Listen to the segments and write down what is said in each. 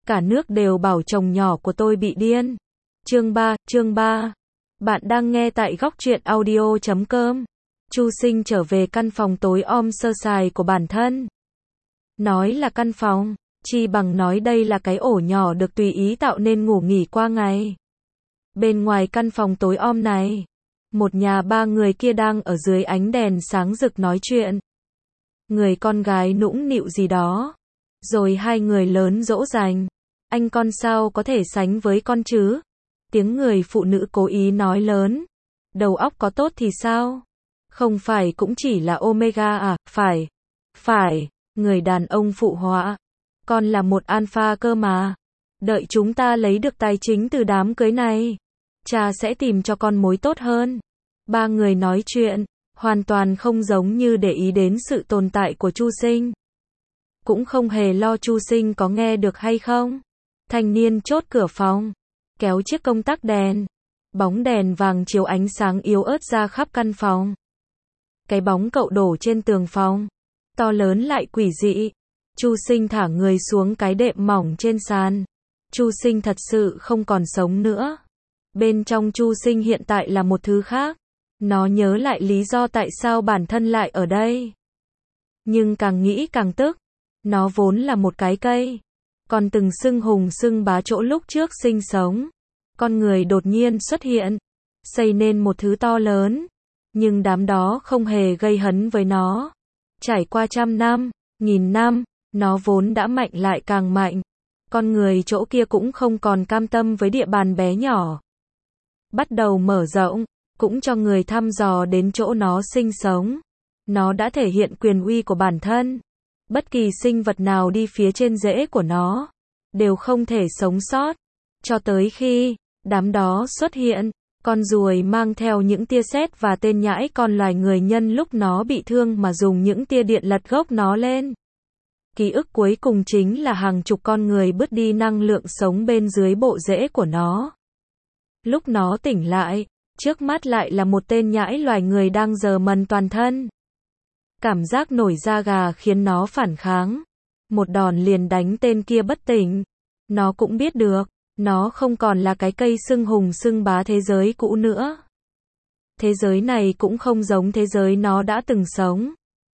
Cả nước đều bảo chồng nhỏ của tôi bị điên. Chương 3. Bạn đang nghe tại góc truyện audio.com. Chu Sinh trở về căn phòng tối om sơ sài của bản thân. Nói là căn phòng, chi bằng nói đây là cái ổ nhỏ được tùy ý tạo nên ngủ nghỉ qua ngày. Bên ngoài căn phòng tối om này, một nhà ba người kia đang ở dưới ánh đèn sáng rực nói chuyện. Người con gái nũng nịu gì đó, rồi hai người lớn dỗ dành. Anh con sao có thể sánh với con chứ? Tiếng người phụ nữ cố ý nói lớn. Đầu óc có tốt thì sao? Không phải cũng chỉ là omega à? Phải, người đàn ông phụ họa. Con là một alpha cơ mà. Đợi chúng ta lấy được tài chính từ đám cưới này, cha sẽ tìm cho con mối tốt hơn. Ba người nói chuyện, hoàn toàn không giống như để ý đến sự tồn tại của Chu Sinh. Cũng không hề lo Chu Sinh có nghe được hay không. Thanh niên chốt cửa phòng, kéo chiếc công tắc đèn. Bóng đèn vàng chiếu ánh sáng yếu ớt ra khắp căn phòng. Cái bóng cậu đổ trên tường phòng, to lớn lại quỷ dị. Chu Sinh thả người xuống cái đệm mỏng trên sàn. Chu Sinh thật sự không còn sống nữa. Bên trong Chu Sinh hiện tại là một thứ khác. Nó nhớ lại lý do tại sao bản thân lại ở đây. Nhưng càng nghĩ càng tức. Nó vốn là một cái cây, còn từng xưng hùng xưng bá chỗ lúc trước sinh sống. Con người đột nhiên xuất hiện, xây nên một thứ to lớn. Nhưng đám đó không hề gây hấn với nó. Trải qua 100 năm, 1000 năm, nó vốn đã mạnh lại càng mạnh. Con người chỗ kia cũng không còn cam tâm với địa bàn bé nhỏ. Bắt đầu mở rộng, cũng cho người thăm dò đến chỗ nó sinh sống. Nó đã thể hiện quyền uy của bản thân. Bất kỳ sinh vật nào đi phía trên rễ của nó, đều không thể sống sót. Cho tới khi, đám đó xuất hiện, con ruồi mang theo những tia sét và tên nhãi con loài người nhân lúc nó bị thương mà dùng những tia điện lật gốc nó lên. Ký ức cuối cùng chính là hàng chục con người bứt đi năng lượng sống bên dưới bộ rễ của nó. Lúc nó tỉnh lại, trước mắt lại là một tên nhãi loài người đang giờ mần toàn thân. Cảm giác nổi da gà khiến nó phản kháng. Một đòn liền đánh tên kia bất tỉnh. Nó cũng biết được, nó không còn là cái cây xưng hùng xưng bá thế giới cũ nữa. Thế giới này cũng không giống thế giới nó đã từng sống.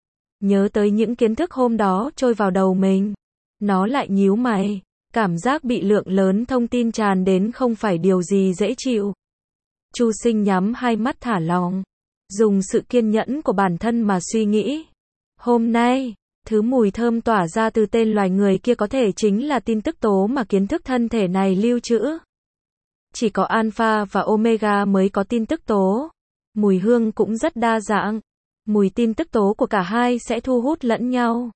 Nhớ tới những kiến thức hôm đó trôi vào đầu mình, nó lại nhíu mày. Cảm giác bị lượng lớn thông tin tràn đến không phải điều gì dễ chịu. Chu Sinh nhắm hai mắt thả lỏng, dùng sự kiên nhẫn của bản thân mà suy nghĩ. Hôm nay, thứ mùi thơm tỏa ra từ tên loài người kia có thể chính là tin tức tố mà kiến thức thân thể này lưu trữ. Chỉ có alpha và omega mới có tin tức tố. Mùi hương cũng rất đa dạng. Mùi tin tức tố của cả hai sẽ thu hút lẫn nhau.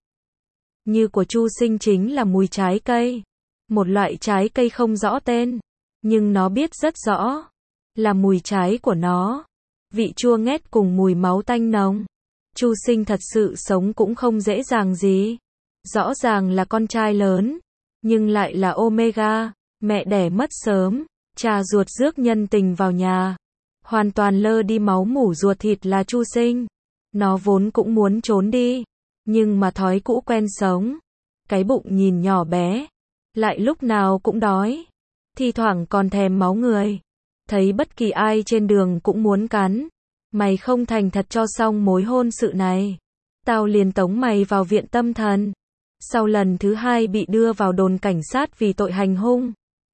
Như của Chu Sinh chính là mùi trái cây. Một loại trái cây không rõ tên, nhưng nó biết rất rõ là mùi trái của nó. Vị chua nghét cùng mùi máu tanh nồng. Chu Sinh thật sự sống cũng không dễ dàng gì. Rõ ràng là con trai lớn, nhưng lại là omega. Mẹ đẻ mất sớm, cha ruột rước nhân tình vào nhà. Hoàn toàn lơ đi máu mủ ruột thịt là Chu Sinh. Nó vốn cũng muốn trốn đi, nhưng mà thói cũ quen sống. Cái bụng nhìn nhỏ bé, lại lúc nào cũng đói. Thi thoảng còn thèm máu người. Thấy bất kỳ ai trên đường cũng muốn cắn. Mày không thành thật cho xong mối hôn sự này, tao liền tống mày vào viện tâm thần. Sau lần thứ 2 bị đưa vào đồn cảnh sát vì tội hành hung,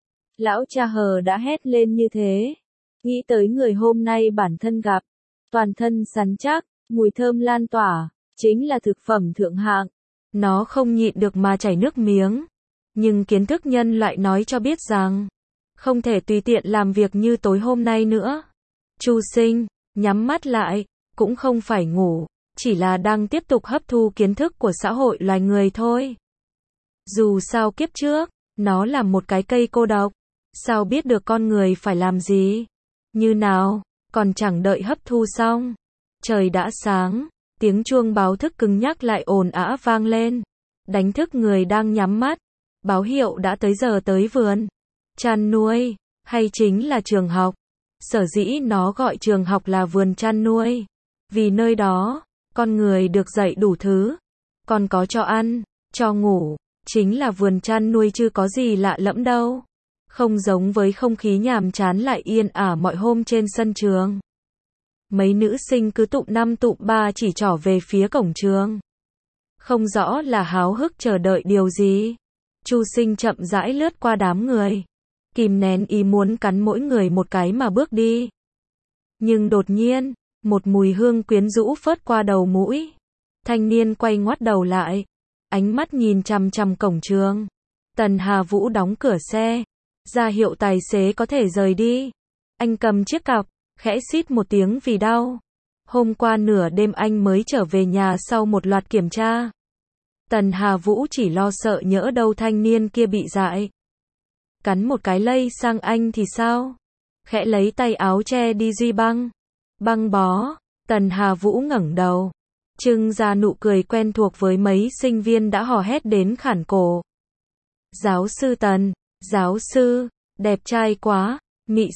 lão cha hờ đã hét lên như thế. Nghĩ tới người hôm nay bản thân gặp, toàn thân săn chắc, mùi thơm lan tỏa, chính là thực phẩm thượng hạng. Nó không nhịn được mà chảy nước miếng. Nhưng kiến thức nhân loại nói cho biết rằng, không thể tùy tiện làm việc như tối hôm nay nữa. Chu Sinh nhắm mắt lại, cũng không phải ngủ, chỉ là đang tiếp tục hấp thu kiến thức của xã hội loài người thôi. Dù sao kiếp trước, nó là một cái cây cô độc, sao biết được con người phải làm gì, như nào, còn chẳng đợi hấp thu xong. Trời đã sáng, tiếng chuông báo thức cứng nhắc lại ồn ào vang lên, đánh thức người đang nhắm mắt, báo hiệu đã tới giờ tới vườn chăn nuôi, hay chính là trường học. Sở dĩ nó gọi trường học là vườn chăn nuôi, vì nơi đó, con người được dạy đủ thứ, còn có cho ăn, cho ngủ, Chính là vườn chăn nuôi chứ có gì lạ lẫm đâu. Không giống với không khí nhàm chán lại yên ả mọi hôm trên sân trường. Mấy nữ sinh cứ tụm năm tụm ba chỉ trỏ về phía cổng trường. Không rõ là háo hức chờ đợi điều gì. Chu Sinh chậm rãi lướt qua đám người. Kìm nén ý muốn cắn mỗi người một cái mà bước đi. Nhưng đột nhiên, một mùi hương quyến rũ phớt qua đầu mũi. Thanh niên quay ngoắt đầu lại. Ánh mắt nhìn chằm chằm cổng trường. Tần Hà Vũ đóng cửa xe. Ra hiệu tài xế có thể rời đi. Anh cầm chiếc cặp, khẽ xít một tiếng vì đau. Hôm qua nửa đêm anh mới trở về nhà sau một loạt kiểm tra. Tần Hà Vũ chỉ lo sợ nhỡ đâu thanh niên kia bị dại. Cắn một cái lây sang anh thì sao? Khẽ lấy tay áo che đi duy băng. Băng bó. Tần Hà Vũ ngẩng đầu. Trưng ra nụ cười quen thuộc với mấy sinh viên đã hò hét đến khản cổ. Giáo sư Tần, giáo sư, đẹp trai quá, mị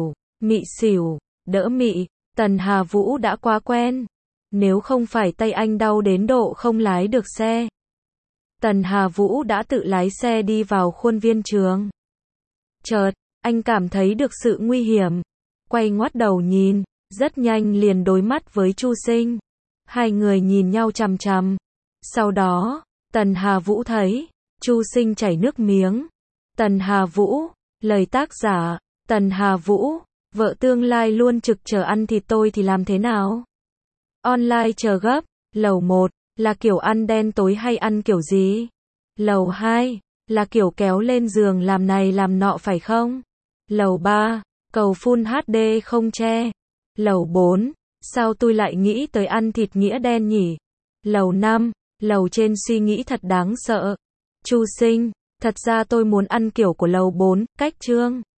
xỉu, đỡ mị, Tần Hà Vũ đã quá quen. Nếu không phải tay anh đau đến độ không lái được xe. Tần Hà Vũ đã tự lái xe đi vào khuôn viên trường. Chợt, anh cảm thấy được sự nguy hiểm. Quay ngoắt đầu nhìn, rất nhanh liền đối mắt với Chu Sinh. Hai người nhìn nhau chằm chằm. Sau đó, Tần Hà Vũ thấy, Chu Sinh chảy nước miếng. Tần Hà Vũ, lời tác giả, Tần Hà Vũ, vợ tương lai luôn trực chờ ăn thịt tôi thì làm thế nào? Online chờ gấp, lầu 1, là kiểu ăn đen tối hay ăn kiểu gì? Lầu 2, là kiểu kéo lên giường làm này làm nọ phải không? Lầu 3, cầu full HD không che. Lầu 4, sao tôi lại nghĩ tới ăn thịt nghĩa đen nhỉ? Lầu 5, lầu trên suy nghĩ thật đáng sợ. Chu Sinh, thật ra tôi muốn ăn kiểu của lầu 4, cách Trương